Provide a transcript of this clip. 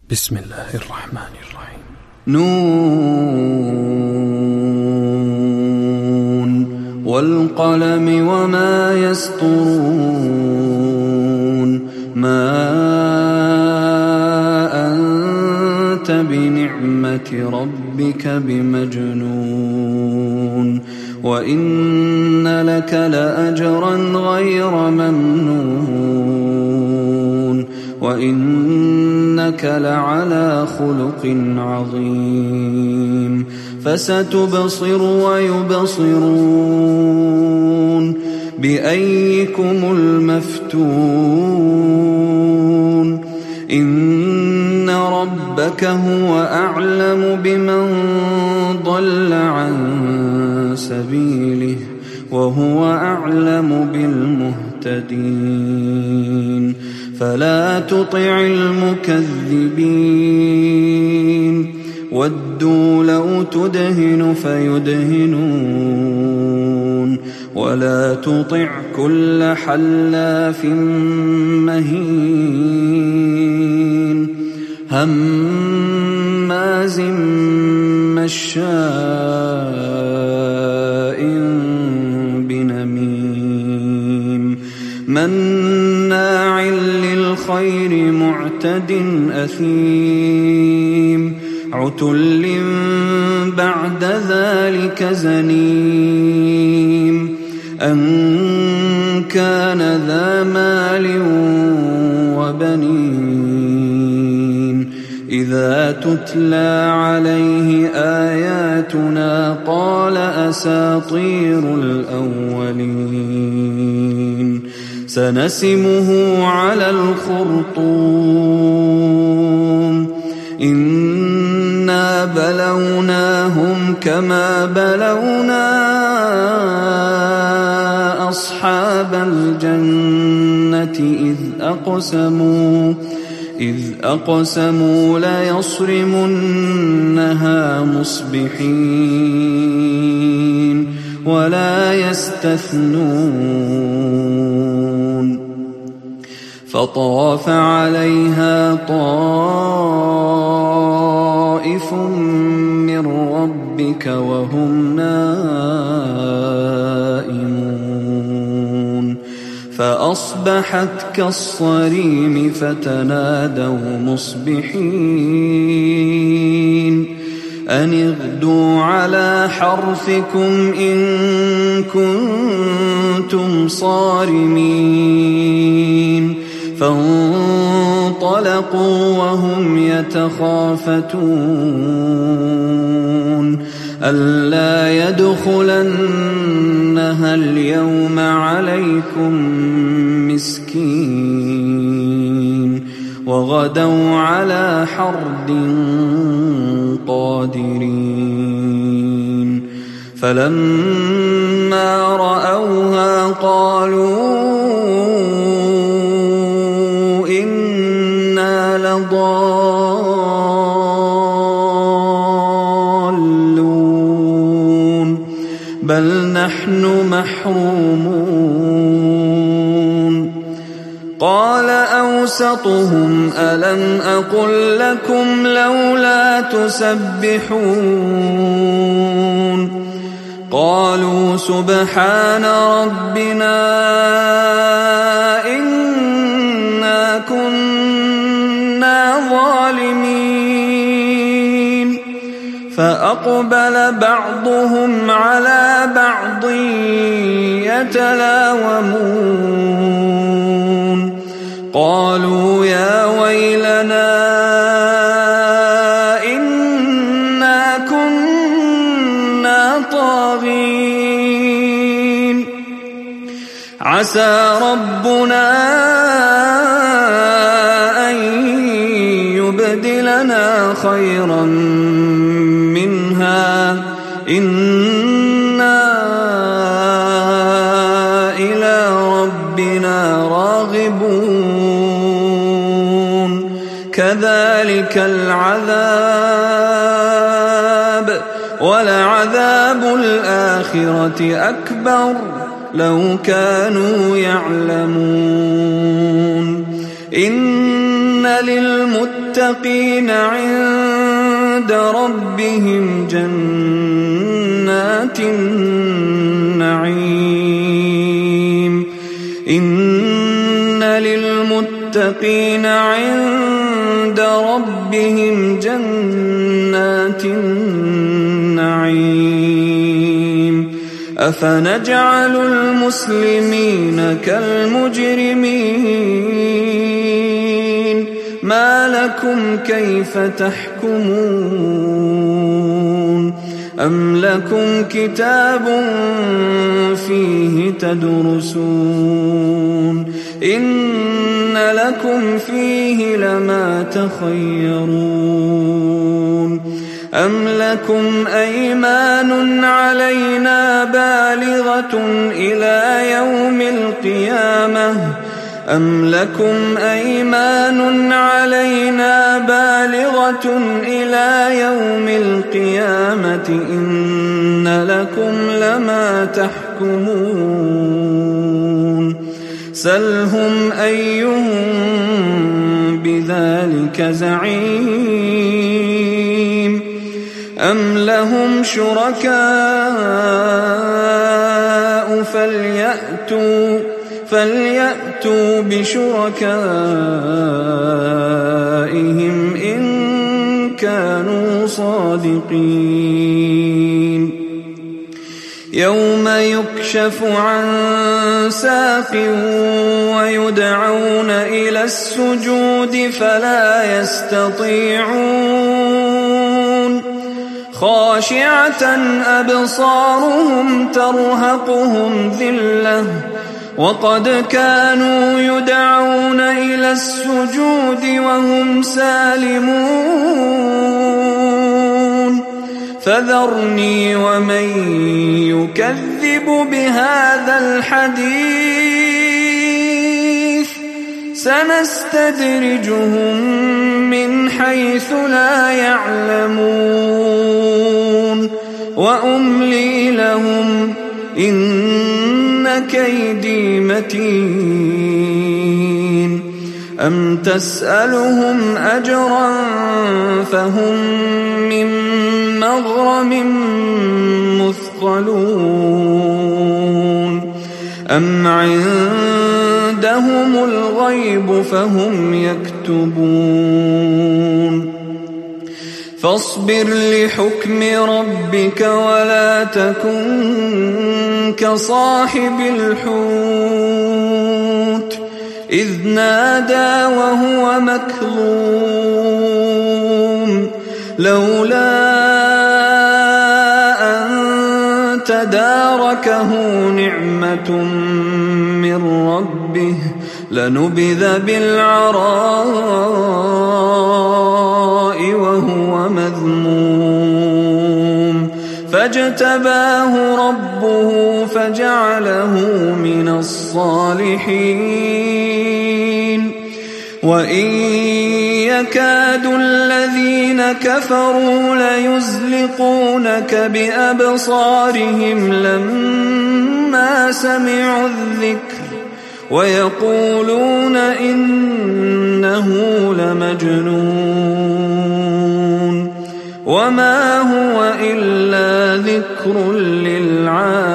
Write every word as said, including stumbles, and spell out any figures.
بسم الله الرحمن الرحيم. نون والقلم وما يسطرون ما أنت بنعمة ربك بمجنون وإن لك لأجرا غير ممنون وإنك لعلى خلق عظيم فستبصر ويبصرون بأيكم المفتون إن ربك هو أعلم بمن ضل عن سبيله وهو أعلم بالمهتدين فلا تطع المكذبين ودوا لو تدهن فيدهنون ولا تطع كل حلاف مهين هماز مشاء بنميم مناع للخير معتد أثيم عتل بعد ذلك زنيم أن كان ذا مال وبنين إذا تتلى عليه آياتنا قال أساطير الأولين سنسمه على الخرطوم إنا بلوناهم كما بلونا أصحاب الجنة إذ أقسموا إذ أقسموا ليصرمنها مصبحين ولا يستثنون فطاف عليها طائف من ربك وهم نائمون فأصبحت كالصريم فتنادوا مصبحين أن اغدوا على حرثكم إن كنتم صارمين فانطلقوا وهم يتخافتون ألا يدخلنها اليوم عليكم مسكين وغدوا على حرد قادرين فلما رأوها قالوا إنا لضالون بل نحن محرومون قال أوسطهم ألم أقل لكم لولا تسبحون قالوا سبحان ربنا إنا كنا ظالمين فأقبل بعضهم على بعض يتلاومون قالوا يا ويلنا إنا كنا طاغين عسى ربنا أن يبدلنا خيرا منها إنا إلى ربنا راغبون كذلك العذاب ولعذاب الآخرة أكبر لو كانوا يعلمون إن للمتقين عند ربهم جنات النعيم إن للمتقين عند ربهم جنات النعيم أفنجعل المسلمين كالمجرمين ما لكم كيف تحكمون أم لكم كتاب فيه تدرسون إن لكم فيه لما تخيرون أم لكم أيمان علينا بالغة إلى يوم القيامة أم لكم أيمان علينا بالغة إلى يوم القيامة إن لكم لما تحكمون سلهم أيهم بذلك زعيم أم لهم شركاء فليأتوا فليأتوا بشركائهم إن كانوا صادقين يوم يكشف عن ساق ويدعون إلى السجود فلا يستطيعون خاشعة أبصارهم ترهقهم ذلة وقد كانوا يدعون إلى السجود وهم سالمون فذرني ومن يكذب بهذا الحديث سنستدرجهم من حيث لا يعلمون وأملي لهم إن كيدي متين أم تسألهم أجرا فهم من مغرم مثقلون أم عندهم الغيب فهم يكتبون فاصبر لحكم ربك ولا تكن كصاحب الحوت إذ نادى وهو مكظوم لولا أن تداركه نعمة من ربه لنبذ بالعراء وهو مذموم فاجتباه ربه فجعله من الصالحين وإن يكاد الذين كفروا ليزلقونك بأبصارهم لما سمعوا الذكر ويقولون إنه لمجنون وما هو إلا ذكر للعالمين.